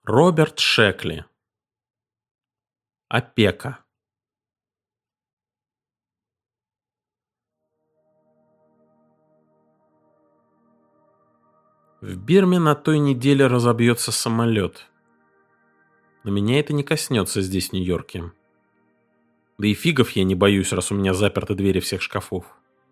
Роберт Шекли. Опека. В Бирме на той неделе разобьется самолет. Но меня это не коснется здесь, в Нью-Йорке. Да и фигов я не боюсь, раз у меня заперты двери всех шкафов.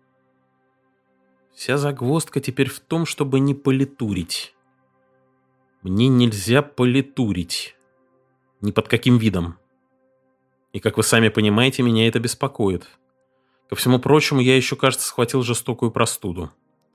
Вся загвоздка теперь в том, чтобы не политурить. Мне нельзя политурить. Ни под каким видом. И, как вы сами понимаете, меня это беспокоит. Ко всему прочему, я еще, кажется, схватил жестокую простуду.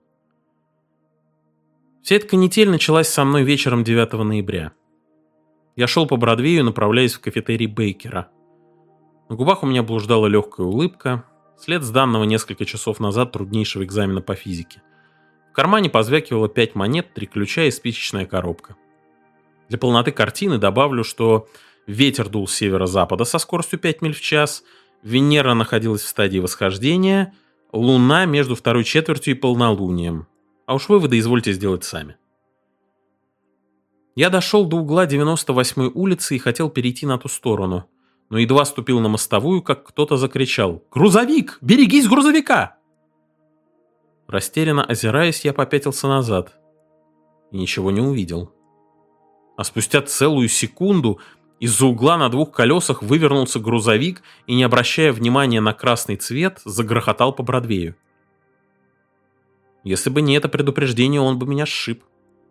Вся эта канитель началась со мной вечером 9 ноября. Я шел по Бродвею, направляясь в кафетерий Бейкера. На губах у меня блуждала легкая улыбка, след сданного несколько часов назад труднейшего экзамена по физике. В кармане позвякивало 5 монет, 3 ключа и спичечная коробка. Для полноты картины добавлю, что ветер дул с северо-запада со скоростью 5 миль в час, Венера находилась в стадии восхождения, Луна между второй четвертью и полнолунием. А уж выводы извольте сделать сами. Я дошел до угла 98-й улицы и хотел перейти на ту сторону, но едва ступил на мостовую, как кто-то закричал: «Грузовик! Берегись грузовика!» Растерянно озираясь, я попятился назад и ничего не увидел. А спустя целую секунду из-за угла на 2 колесах вывернулся грузовик и, не обращая внимания на красный цвет, загрохотал по Бродвею. Если бы не это предупреждение, он бы меня сшиб.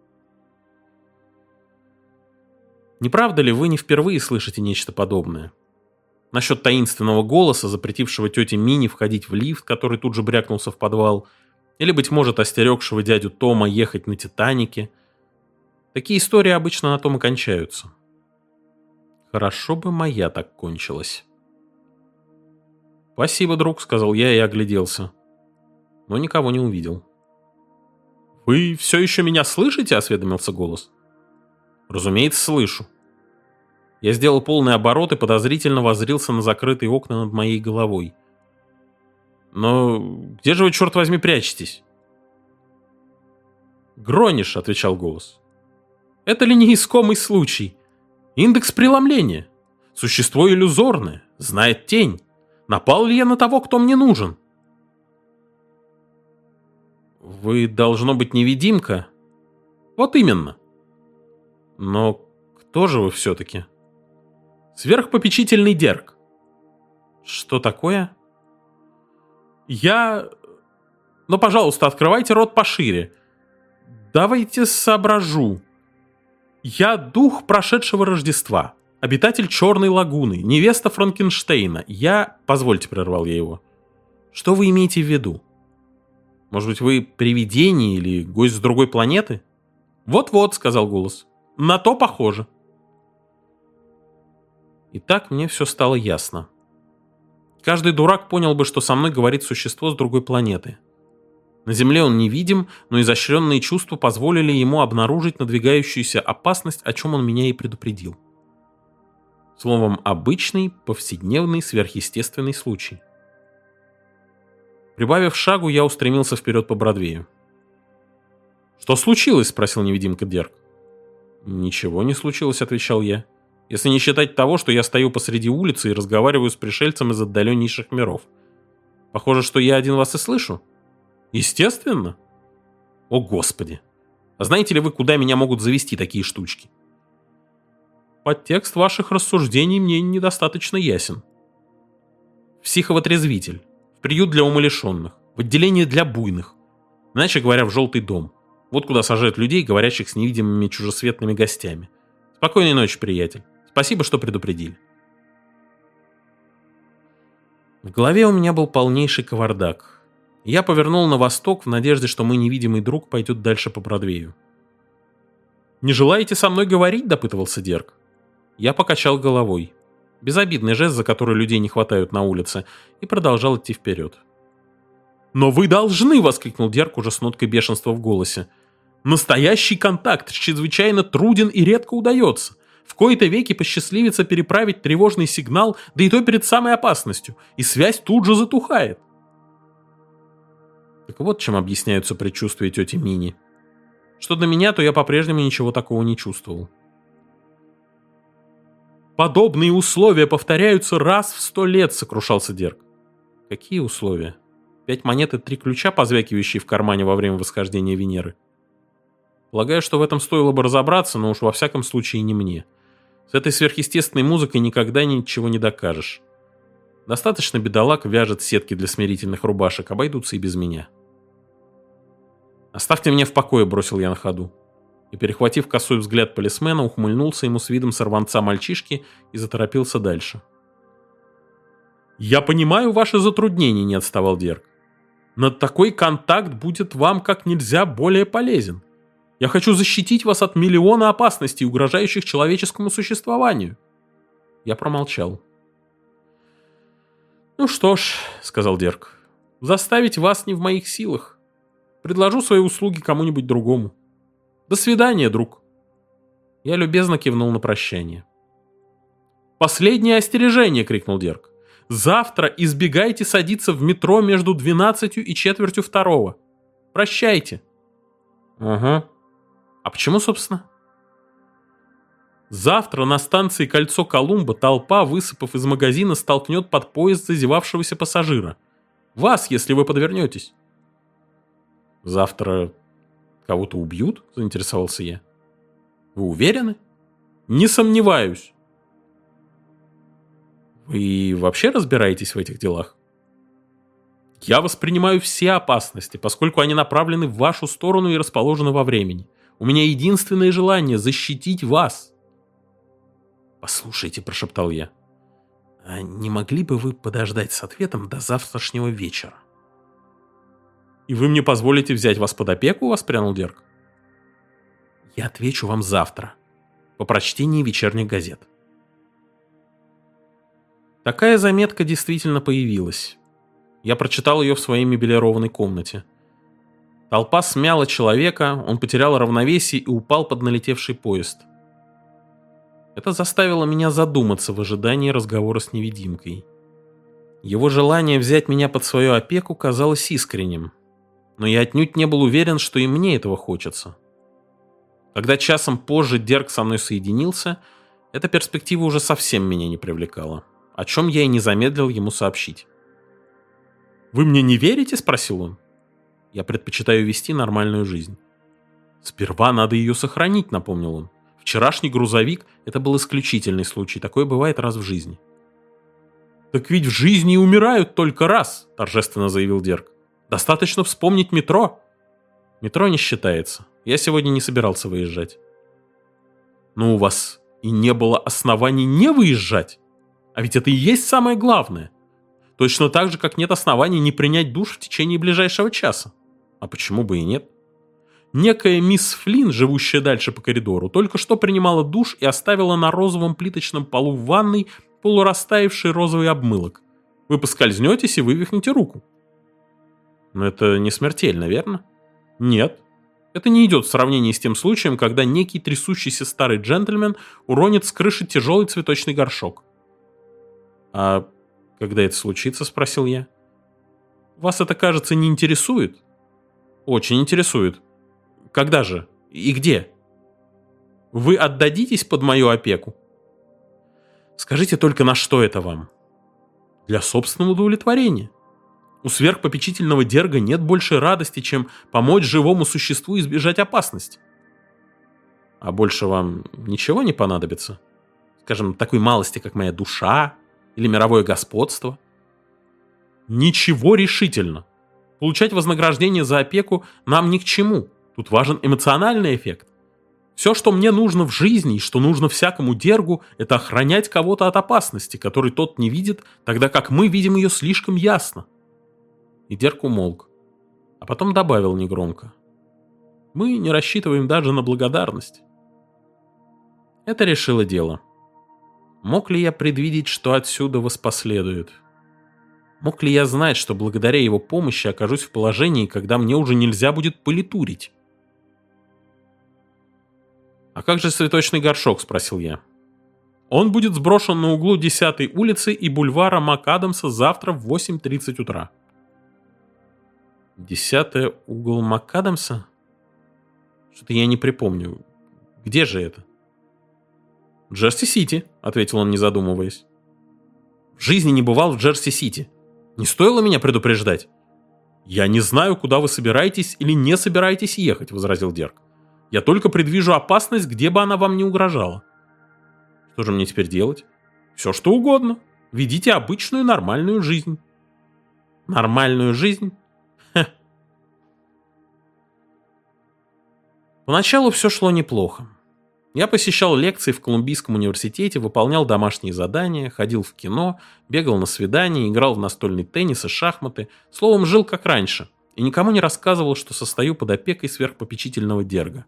Не правда ли, вы не впервые слышите нечто подобное? Насчет таинственного голоса, запретившего тете Минни входить в лифт, который тут же брякнулся в подвал, или, быть может, остерегшего дядю Тома ехать на «Титанике». Такие истории обычно на том и кончаются. Хорошо бы моя так кончилась. «Спасибо, друг», — сказал я и огляделся, но никого не увидел. «Вы все еще меня слышите?» — осведомился голос. «Разумеется, слышу». Я сделал полный оборот и подозрительно воззрился на закрытые окна над моей головой. «Но где же вы, черт возьми, прячетесь?» «Грониш», — отвечал голос. «Это ли не искомый случай? Индекс преломления. Существо иллюзорное, знает тень. Напал ли я на того, кто мне нужен?» «Вы, должно быть, невидимка?» «Вот именно». «Но кто же вы все-таки?» «Сверхпопечительный Дерг». «Что такое?» «Я... Но, пожалуйста, открывайте рот пошире. Давайте соображу. Я дух прошедшего Рождества, обитатель Черной лагуны, невеста Франкенштейна. Я...» «Позвольте», — прервал я его. «Что вы имеете в виду? Может быть, вы привидение или гость с другой планеты?» «Вот-вот», — сказал голос. «На то похоже». И так мне все стало ясно. Каждый дурак понял бы, что со мной говорит существо с другой планеты. На Земле он невидим, но изощренные чувства позволили ему обнаружить надвигающуюся опасность, о чем он меня и предупредил. Словом, обычный, повседневный, сверхъестественный случай. Прибавив шагу, я устремился вперед по Бродвею. «Что случилось?» — спросил невидимка Дерг. «Ничего не случилось», — отвечал я. «Если не считать того, что я стою посреди улицы и разговариваю с пришельцем из отдаленнейших миров. Похоже, что я один вас и слышу». «Естественно». «О, Господи! А знаете ли вы, куда меня могут завести такие штучки?» «Подтекст ваших рассуждений мне недостаточно ясен». «В психовотрезвитель, в приют для умалишенных, в отделение для буйных, иначе говоря, в желтый дом. Вот куда сажают людей, говорящих с невидимыми чужесветными гостями. Спокойной ночи, приятель. Спасибо, что предупредили». В голове у меня был полнейший кавардак. Я повернул на восток в надежде, что мой невидимый друг пойдет дальше по Бродвею. «Не желаете со мной говорить?» — допытывался Дерг. Я покачал головой. Безобидный жест, за который людей не хватают на улице, и продолжал идти вперед. «Но вы должны!» — воскликнул Дерг уже с ноткой бешенства в голосе. «Настоящий контакт чрезвычайно труден и редко удается. В кои-то веки посчастливится переправить тревожный сигнал, да и то перед самой опасностью, и связь тут же затухает». Так вот чем объясняются предчувствия тети Минни. Что до меня, то я по-прежнему ничего такого не чувствовал. Подобные условия повторяются раз в 100 лет, сокрушался Дерг. Какие условия? 5 монет и 3 ключа, позвякивающие в кармане во время восхождения Венеры. Полагаю, что в этом стоило бы разобраться, но уж во всяком случае не мне. С этой сверхъестественной музыкой никогда ничего не докажешь. Достаточно бедолаг вяжет сетки для смирительных рубашек, обойдутся и без меня. «Оставьте меня в покое», — бросил я на ходу. И, перехватив косой взгляд полисмена, ухмыльнулся ему с видом сорванца-мальчишки и заторопился дальше. «Я понимаю ваши затруднения», — не отставал Дерг. «Но такой контакт будет вам как нельзя более полезен. Я хочу защитить вас от миллиона опасностей, угрожающих человеческому существованию». Я промолчал. «Ну что ж», — сказал Дерг, — «заставить вас не в моих силах. Предложу свои услуги кому-нибудь другому. До свидания, друг». Я любезно кивнул на прощание. «Последнее остережение!» — крикнул Дерг. «Завтра избегайте садиться в метро между 12 и четвертью второго. Прощайте». «Ага. А почему, собственно?» «Завтра на станции Кольцо Колумба толпа, высыпав из магазина, столкнет под поезд зазевавшегося пассажира. Вас, если вы подвернетесь». «Завтра кого-то убьют?» — заинтересовался я. «Вы уверены?» «Не сомневаюсь». «Вы вообще разбираетесь в этих делах?» «Я воспринимаю все опасности, поскольку они направлены в вашу сторону и расположены во времени. У меня единственное желание — защитить вас». «Послушайте», — прошептал я, — «а не могли бы вы подождать с ответом до завтрашнего вечера?» «И вы мне позволите взять вас под опеку?» — воспрянул Дерг. «Я отвечу вам завтра, по прочтении вечерних газет». Такая заметка действительно появилась. Я прочитал ее в своей мебелированной комнате. Толпа смяла человека, он потерял равновесие и упал под налетевший поезд. Это заставило меня задуматься в ожидании разговора с невидимкой. Его желание взять меня под свою опеку казалось искренним, но я отнюдь не был уверен, что и мне этого хочется. Когда часом позже Дерг со мной соединился, эта перспектива уже совсем меня не привлекала, о чем я и не замедлил ему сообщить. «Вы мне не верите?» — спросил он. «Я предпочитаю вести нормальную жизнь». «Сперва надо ее сохранить», — напомнил он. «Вчерашний грузовик — это был исключительный случай, такое бывает раз в жизни». «Так ведь в жизни и умирают только раз», — торжественно заявил Дерг. «Достаточно вспомнить метро». «Метро не считается. Я сегодня не собирался выезжать». «Но у вас и не было оснований не выезжать. А ведь это и есть самое главное. Точно так же, как нет оснований не принять душ в течение ближайшего часа. А почему бы и нет? Некая мисс Флинн, живущая дальше по коридору, только что принимала душ и оставила на розовом плиточном полу в ванной полурастаявший розовый обмылок. Вы поскользнетесь и вывихнете руку». «Но это не смертельно, верно?» «Нет. Это не идет в сравнении с тем случаем, когда некий трясущийся старый джентльмен уронит с крыши тяжелый цветочный горшок». «А когда это случится?» — спросил я. «Вас это, кажется, не интересует?» «Очень интересует. Когда же? И где?» «Вы отдадитесь под мою опеку?» «Скажите только, на что это вам?» «Для собственного удовлетворения. У сверхпопечительного Дерга нет большей радости, чем помочь живому существу избежать опасности». «А больше вам ничего не понадобится? Скажем, такой малости, как моя душа или мировое господство?» «Ничего решительно. Получать вознаграждение за опеку нам ни к чему. Тут важен эмоциональный эффект. Все, что мне нужно в жизни и что нужно всякому Дергу, это охранять кого-то от опасности, которой тот не видит, тогда как мы видим ее слишком ясно». И Дерг умолк, а потом добавил негромко: «Мы не рассчитываем даже на благодарность». Это решило дело. Мог ли я предвидеть, что отсюда воспоследует? Мог ли я знать, что благодаря его помощи окажусь в положении, когда мне уже нельзя будет полетурить? «А как же цветочный горшок?» — спросил я. «Он будет сброшен на углу 10-й улицы и бульвара МакАдамса завтра в 8:30 утра». 10-й угол МакАдамса? Что-то я не припомню. Где же это? «Джерси-Сити», — ответил он, не задумываясь. «В жизни не бывал в Джерси-Сити. Не стоило меня предупреждать». «Я не знаю, куда вы собираетесь или не собираетесь ехать», — возразил Дерк. «Я только предвижу опасность, где бы она вам не угрожала». «Что же мне теперь делать?» «Все, что угодно. Ведите обычную нормальную жизнь». «Нормальную жизнь?» Хе. Поначалу все шло неплохо. Я посещал лекции в Колумбийском университете, выполнял домашние задания, ходил в кино, бегал на свидания, играл в настольный теннис и шахматы, словом, жил как раньше, и никому не рассказывал, что состою под опекой сверхпопечительного Дерга.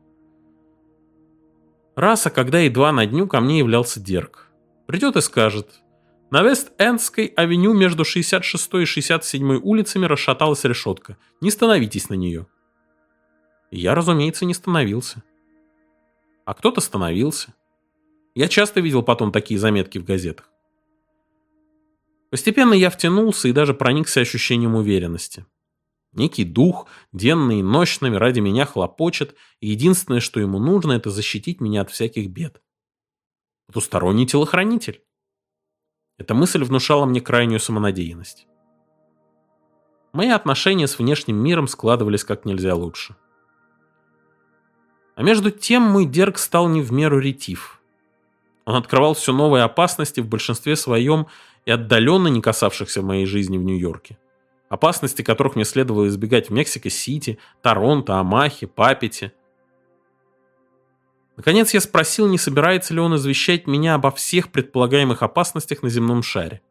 Раз, а когда едва на дню ко мне являлся Дерг. Придет и скажет: на Вест-Эндской авеню между 66-й и 67-й улицами расшаталась решетка. Не становитесь на нее. И я, разумеется, не становился. А кто-то становился. Я часто видел потом такие заметки в газетах. Постепенно я втянулся и даже проникся ощущением уверенности. Некий дух, денно и нощными ради меня хлопочет, и единственное, что ему нужно, это защитить меня от всяких бед. Потусторонний телохранитель. Эта мысль внушала мне крайнюю самонадеянность. Мои отношения с внешним миром складывались как нельзя лучше. А между тем мой Дерг стал не в меру ретив. Он открывал все новые опасности, в большинстве своем и отдаленно не касавшихся моей жизни в Нью-Йорке. Опасности, которых мне следовало избегать в Мексико-Сити, Торонто, Омахе, Папете. Наконец я спросил, не собирается ли он извещать меня обо всех предполагаемых опасностях на земном шаре.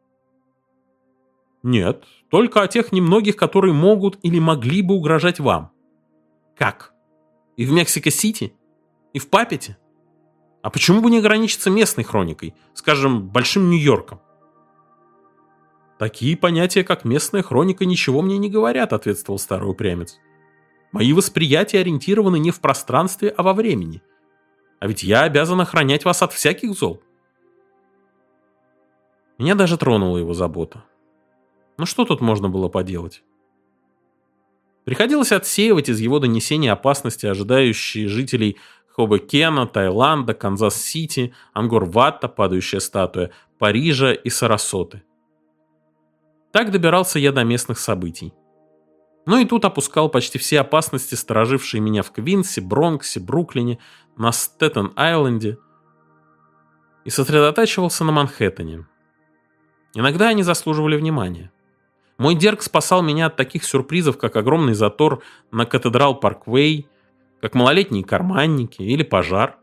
«Нет, только о тех немногих, которые могут или могли бы угрожать вам». «Как? И в Мексико-Сити? И в Папете? А почему бы не ограничиться местной хроникой, скажем, Большим Нью-Йорком?» «Такие понятия, как местная хроника, ничего мне не говорят», — ответствовал старый упрямец. «Мои восприятия ориентированы не в пространстве, а во времени. А ведь я обязан охранять вас от всяких зол». Меня даже тронула его забота. Но что тут можно было поделать? Приходилось отсеивать из его донесений опасности, ожидающие жителей Хобекена, Таиланда, Канзас-Сити, Ангкор-Вата, падающая статуя, Парижа и Сарасоты. Так добирался я до местных событий. Но и тут опускал почти все опасности, сторожившие меня в Квинсе, Бронксе, Бруклине, на Стэттен-Айленде, и сосредотачивался на Манхэттене. Иногда они заслуживали внимания. Мой Дерг спасал меня от таких сюрпризов, как огромный затор на Катедрал-Парквей, как малолетние карманники или пожар.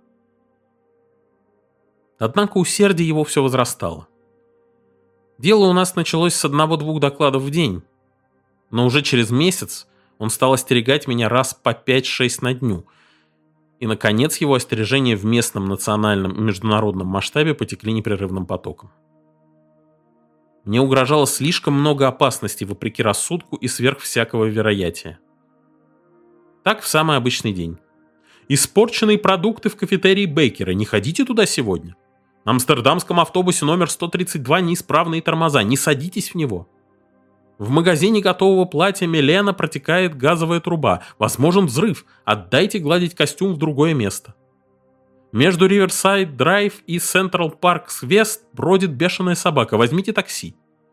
Однако усердие его все возрастало. Дело у нас началось с 1-2 докладов в день, но уже через месяц он стал остерегать меня раз по 5-6 на дню, и, наконец, его остережения в местном, национальном и международном масштабе потекли непрерывным потоком. Мне угрожало слишком много опасностей вопреки рассудку и сверх всякого вероятия. Так в самый обычный день. «Испорченные продукты в кафетерии Бейкера. Не ходите туда сегодня. На амстердамском автобусе номер 132 неисправные тормоза. Не садитесь в него. В магазине готового платья Милена протекает газовая труба. Возможен взрыв. Отдайте гладить костюм в другое место. Между Риверсайд Драйв и Централ Паркс Вест бродит бешеная собака. Возьмите такси».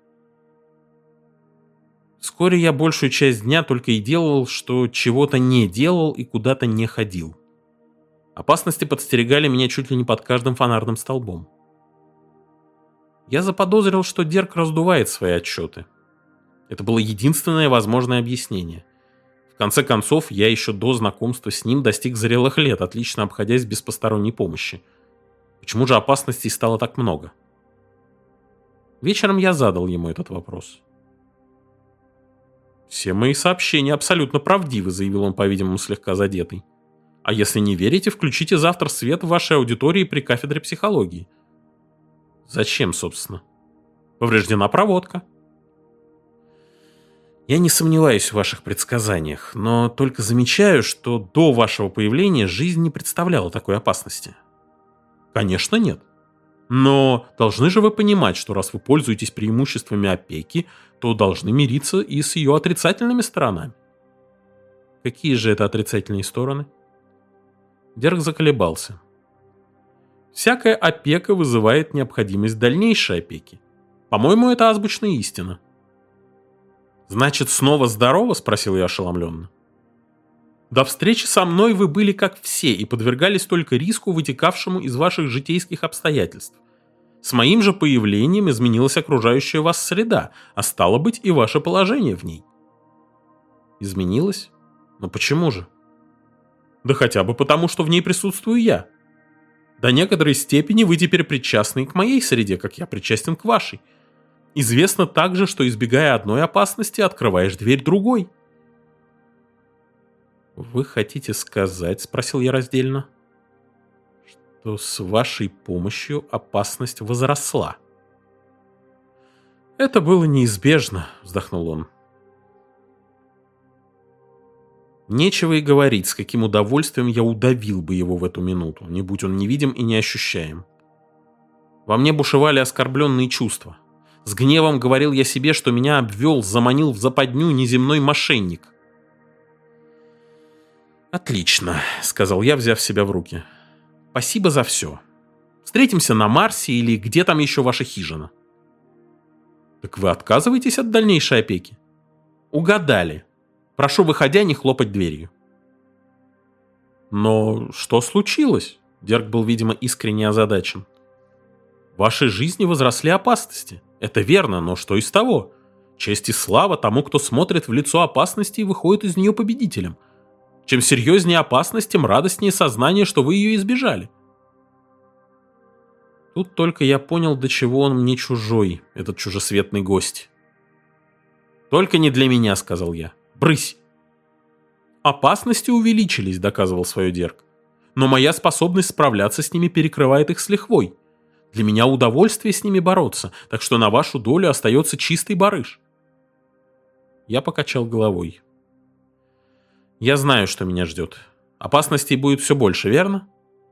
Вскоре я большую часть дня только и делал, что чего-то не делал и куда-то не ходил. Опасности подстерегали меня чуть ли не под каждым фонарным столбом. Я заподозрил, что Дерг раздувает свои отчеты. Это было единственное возможное объяснение. В конце концов, я еще до знакомства с ним достиг зрелых лет, отлично обходясь без посторонней помощи. Почему же опасностей стало так много? Вечером я задал ему этот вопрос. «Все мои сообщения абсолютно правдивы», — заявил он, по-видимому, слегка задетый. «А если не верите, включите завтра свет в вашей аудитории при кафедре психологии». «Зачем, собственно?» «Повреждена проводка». «Я не сомневаюсь в ваших предсказаниях, но только замечаю, что до вашего появления жизнь не представляла такой опасности». «Конечно, нет. Но должны же вы понимать, что раз вы пользуетесь преимуществами опеки, то должны мириться и с ее отрицательными сторонами». «Какие же это отрицательные стороны?» Дерг заколебался. Всякая опека вызывает необходимость дальнейшей опеки. По-моему, это азбучная истина. «Значит, снова здорово?» – спросил я ошеломленно. «До встречи со мной вы были как все и подвергались только риску, вытекавшему из ваших житейских обстоятельств. С моим же появлением изменилась окружающая вас среда, а стало быть и ваше положение в ней». «Изменилось? Но почему же?» «Да хотя бы потому, что в ней присутствую я. До некоторой степени вы теперь причастны к моей среде, как я причастен к вашей. Известно также, что, избегая одной опасности, открываешь дверь другой». «Вы хотите сказать, — спросил я раздельно, — что с вашей помощью опасность возросла?» «Это было неизбежно», — вздохнул он. Нечего и говорить, с каким удовольствием я удавил бы его в эту минуту, не будь он невидим и неощущаем. Во мне бушевали оскорбленные чувства. С гневом говорил я себе, что меня обвел, заманил в западню неземной мошенник. «Отлично», — сказал я, взяв себя в руки. «Спасибо за все. Встретимся на Марсе или где там еще ваша хижина». «Так вы отказываетесь от дальнейшей опеки?» «Угадали. Прошу, выходя, не хлопать дверью». «Но что случилось?» Дерк был, видимо, искренне озадачен. «В вашей жизни возросли опасности. Это верно, но что из того? Честь и слава тому, кто смотрит в лицо опасности и выходит из нее победителем. Чем серьезнее опасность, тем радостнее сознание, что вы ее избежали». Тут только я понял, до чего он мне чужой, этот чужесветный гость. «Только не для меня», — сказал я. «Брысь!» «Опасности увеличились», — доказывал свое Дерк. «Но моя способность справляться с ними перекрывает их с лихвой. Для меня удовольствие с ними бороться, так что на вашу долю остается чистый барыш». Я покачал головой. «Я знаю, что меня ждет. Опасностей будет все больше, верно?»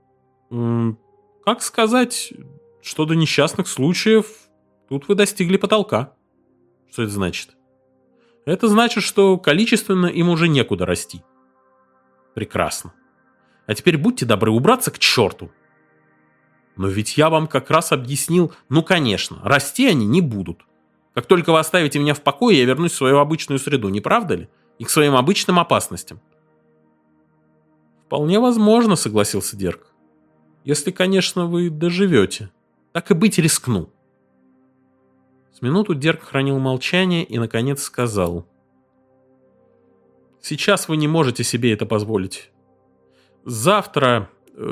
«Как сказать, что до несчастных случаев тут вы достигли потолка». «Что это значит?» «Это значит, что количественно им уже некуда расти». «Прекрасно. А теперь будьте добры убраться к черту». «Но ведь я вам как раз объяснил, ну конечно, расти они не будут. Как только вы оставите меня в покое, я вернусь в свою обычную среду, не правда ли? И к своим обычным опасностям». «Вполне возможно», — согласился Дерк. «Если, конечно, вы доживете. Так и быть, рискну». С минуту Дерк хранил молчание и, наконец, сказал: «Сейчас вы не можете себе это позволить. Завтра...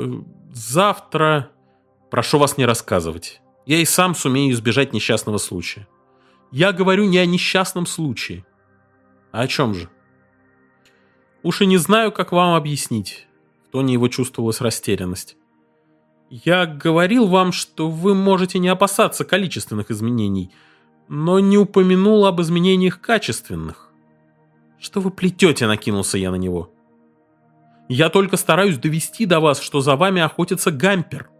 Прошу вас не рассказывать. Я и сам сумею избежать несчастного случая. Я говорю не о несчастном случае. А о чем же? Уж и не знаю, как вам объяснить». В тоне его чувствовалась растерянность. «Я говорил вам, что вы можете не опасаться количественных изменений, но не упомянул об изменениях качественных». «Что вы плетете?» — накинулся я на него. «Я только стараюсь довести до вас, что за вами охотится Гампер».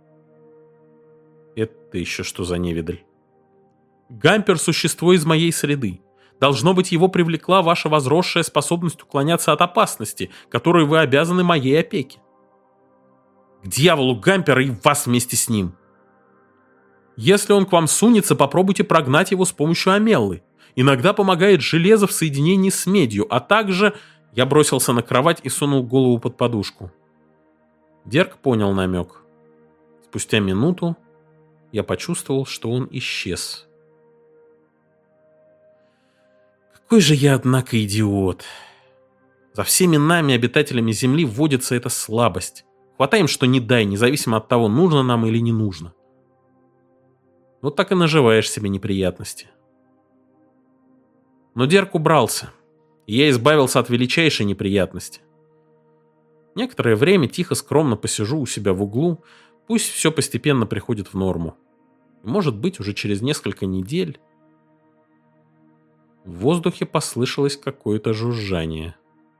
«Это еще что за невидаль?» «Гампер — существо из моей среды. Должно быть, его привлекла ваша возросшая способность уклоняться от опасности, которой вы обязаны моей опеке». «К дьяволу Гампера и вас вместе с ним!» «Если он к вам сунется, попробуйте прогнать его с помощью амеллы. Иногда помогает железо в соединении с медью, а также...» Я бросился на кровать и сунул голову под подушку. Дерк понял намек. Спустя минуту я почувствовал, что он исчез. Какой же я, однако, идиот. За всеми нами, обитателями Земли, вводится эта слабость. Хватаем, что не дай, независимо от того, нужно нам или не нужно. Вот так и наживаешь себе неприятности. Но Дерк убрался, и я избавился от величайшей неприятности. Некоторое время тихо, скромно посижу у себя в углу, пусть все постепенно приходит в норму. И, может быть, уже через несколько недель... В воздухе послышалось какое-то жужжание.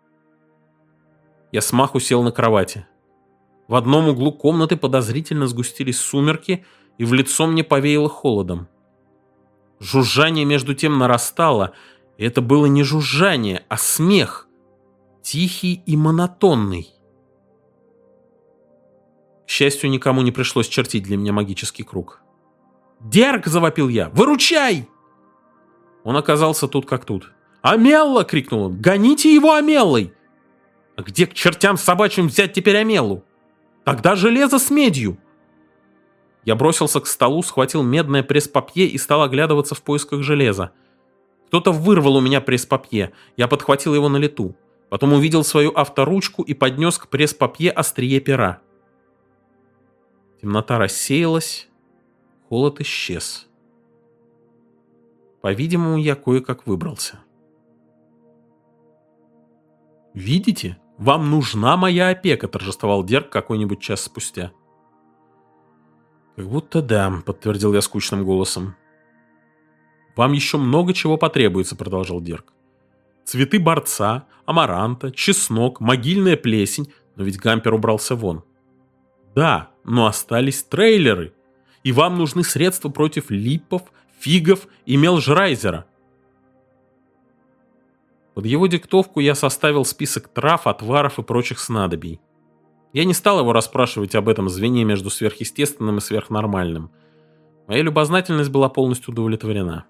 Я смаху сел на кровати. В одном углу комнаты подозрительно сгустились сумерки, и в лицо мне повеяло холодом. Жужжание между тем нарастало, и это было не жужжание, а смех, тихий и монотонный. К счастью, никому не пришлось чертить для меня магический круг. «Дерг!» — завопил я. «Выручай!» Он оказался тут как тут. «Амелла!» — крикнул он. «Гоните его Амеллой!» «А где к чертям собачьим взять теперь Амеллу? Тогда железо с медью!» Я бросился к столу, схватил медное пресс-папье и стал оглядываться в поисках железа. Кто-то вырвал у меня пресс-папье. Я подхватил его на лету. Потом увидел свою авторучку и поднес к пресс-папье острие пера. Темнота рассеялась, холод исчез. По-видимому, я кое-как выбрался. «Видите? Вам нужна моя опека», — торжествовал Дерг какой-нибудь час спустя. «Как будто да», — подтвердил я скучным голосом. «Вам еще много чего потребуется», — продолжал Дерг. «Цветы борца, амаранта, чеснок, могильная плесень, но ведь Гампер убрался вон. Да, но остались трейлеры, и вам нужны средства против липов, фигов и мелжрайзера». Под его диктовку я составил список трав, отваров и прочих снадобий. Я не стал его расспрашивать об этом звене между сверхъестественным и сверхнормальным. Моя любознательность была полностью удовлетворена.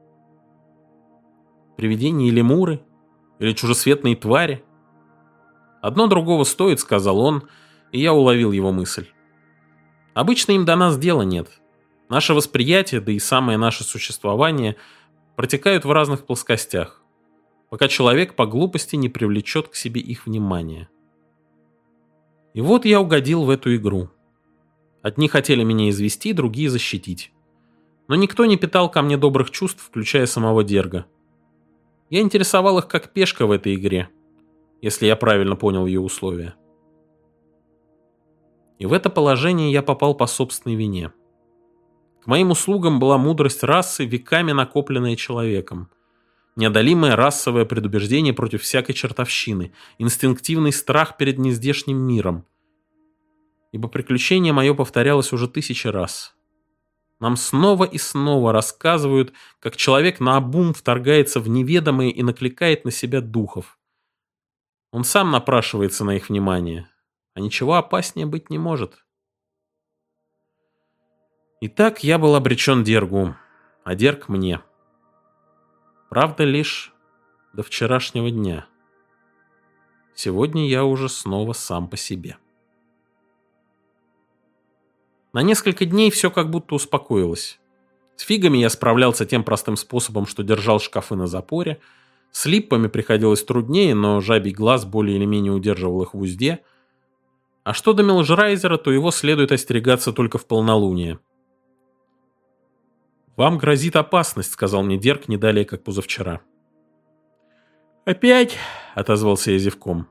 Привидения или лемуры? Или чужесветные твари? Одно другого стоит, сказал он, и я уловил его мысль. Обычно им до нас дела нет. Наше восприятие, да и самое наше существование протекают в разных плоскостях, пока человек по глупости не привлечет к себе их внимание. И вот я угодил в эту игру. Одни хотели меня извести, другие защитить. Но никто не питал ко мне добрых чувств, включая самого Дерга. Я интересовал их как пешка в этой игре, если я правильно понял ее условия. И в это положение я попал по собственной вине. К моим услугам была мудрость расы, веками накопленная человеком. Неодолимое расовое предубеждение против всякой чертовщины, инстинктивный страх перед нездешним миром. Ибо приключение мое повторялось уже 1000 раз. Нам снова и снова рассказывают, как человек наобум вторгается в неведомое и накликает на себя духов. Он сам напрашивается на их внимание, а ничего опаснее быть не может. Итак, я был обречен Дергу, а Дерг мне. Правда, лишь до вчерашнего дня. Сегодня я уже снова сам по себе. На несколько дней все как будто успокоилось. С фигами я справлялся тем простым способом, что держал шкафы на запоре. С липпами приходилось труднее, но жабий глаз более или менее удерживал их в узде. А что до мелжрайзера, то его следует остерегаться только в полнолуние. «Вам грозит опасность», — сказал мне Дерг не далее, как позавчера. «Опять?» — отозвался я зевком.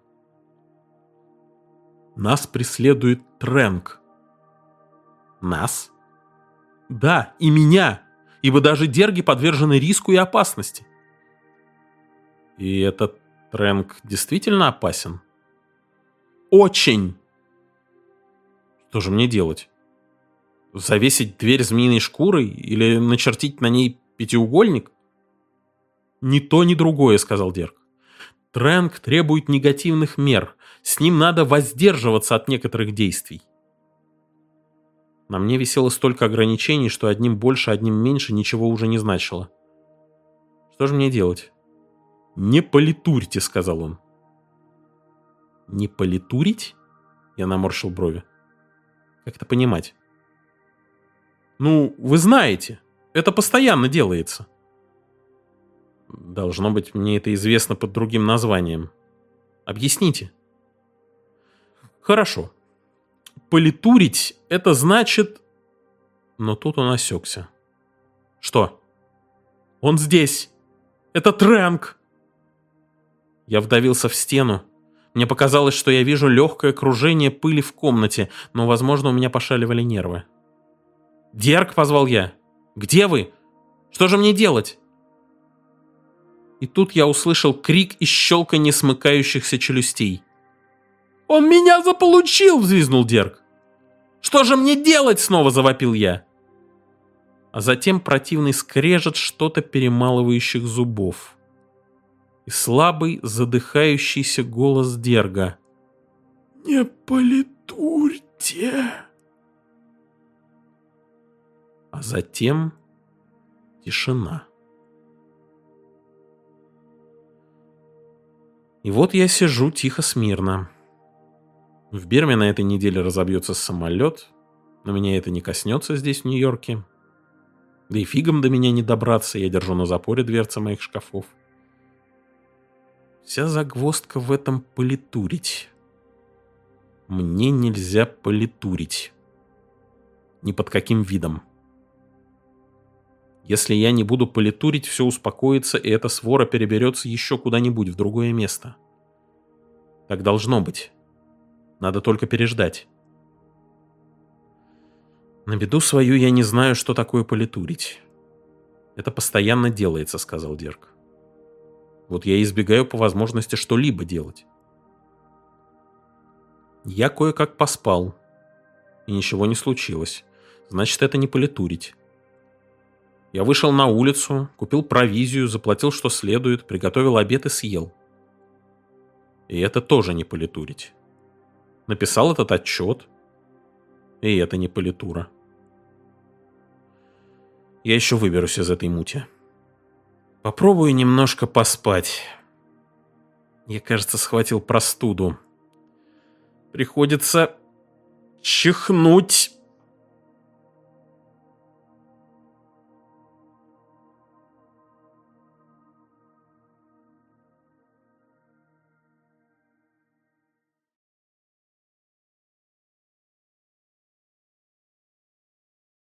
«Нас преследует Трэнк». «Нас?» «Да, и меня, ибо даже Дерги подвержены риску и опасности». «И этот Трэнк действительно опасен?» «Очень!» «Что же мне делать? Завесить дверь змеиной шкурой или начертить на ней пятиугольник?» «Ни то, ни другое», — сказал Дерг. «Трэнк требует негативных мер. С ним надо воздерживаться от некоторых действий». На мне висело столько ограничений, что одним больше, одним меньше ничего уже не значило. Что же мне делать? «Не политурьте», — сказал он. «Не политурить?» — я наморщил брови. «Как это понимать?» «Ну, вы знаете, это постоянно делается». «Должно быть, мне это известно под другим названием. Объясните». «Хорошо. Политурить — это значит...» Но тут он осекся. «Что?» «Он здесь! Это Трэнк!» Я вдавился в стену. Мне показалось, что я вижу легкое кружение пыли в комнате, но, возможно, у меня пошаливали нервы. «Дерг!» — позвал я. «Где вы? Что же мне делать?» И тут я услышал крик и щелканье смыкающихся челюстей. «Он меня заполучил!» — взвизнул Дерг. «Что же мне делать?» — снова завопил я. А затем противный скрежет что-то перемалывающих зубов. И слабый, задыхающийся голос Дерга. «Не политурьте!» Где? А затем тишина. И вот я сижу тихо, смирно. В Бирме на этой неделе разобьется самолет, но меня это не коснется здесь, в Нью-Йорке. Да и фигом до меня не добраться, я держу на запоре дверцы моих шкафов. Вся загвоздка в этом политурить. Мне нельзя политурить. Ни под каким видом. Если я не буду политурить, все успокоится, и эта свора переберется еще куда-нибудь в другое место. Так должно быть. Надо только переждать. На беду свою я не знаю, что такое политурить. Это постоянно делается, сказал Дирк. Вот я избегаю по возможности что-либо делать. Я кое-как поспал, и ничего не случилось. Значит, это не политурить. Я вышел на улицу, купил провизию, заплатил что следует, приготовил обед и съел. И это тоже не политурить. Написал этот отчет. И это не политура. Я еще выберусь из этой мути. Попробую немножко поспать. Я, кажется, схватил простуду. Приходится чихнуть.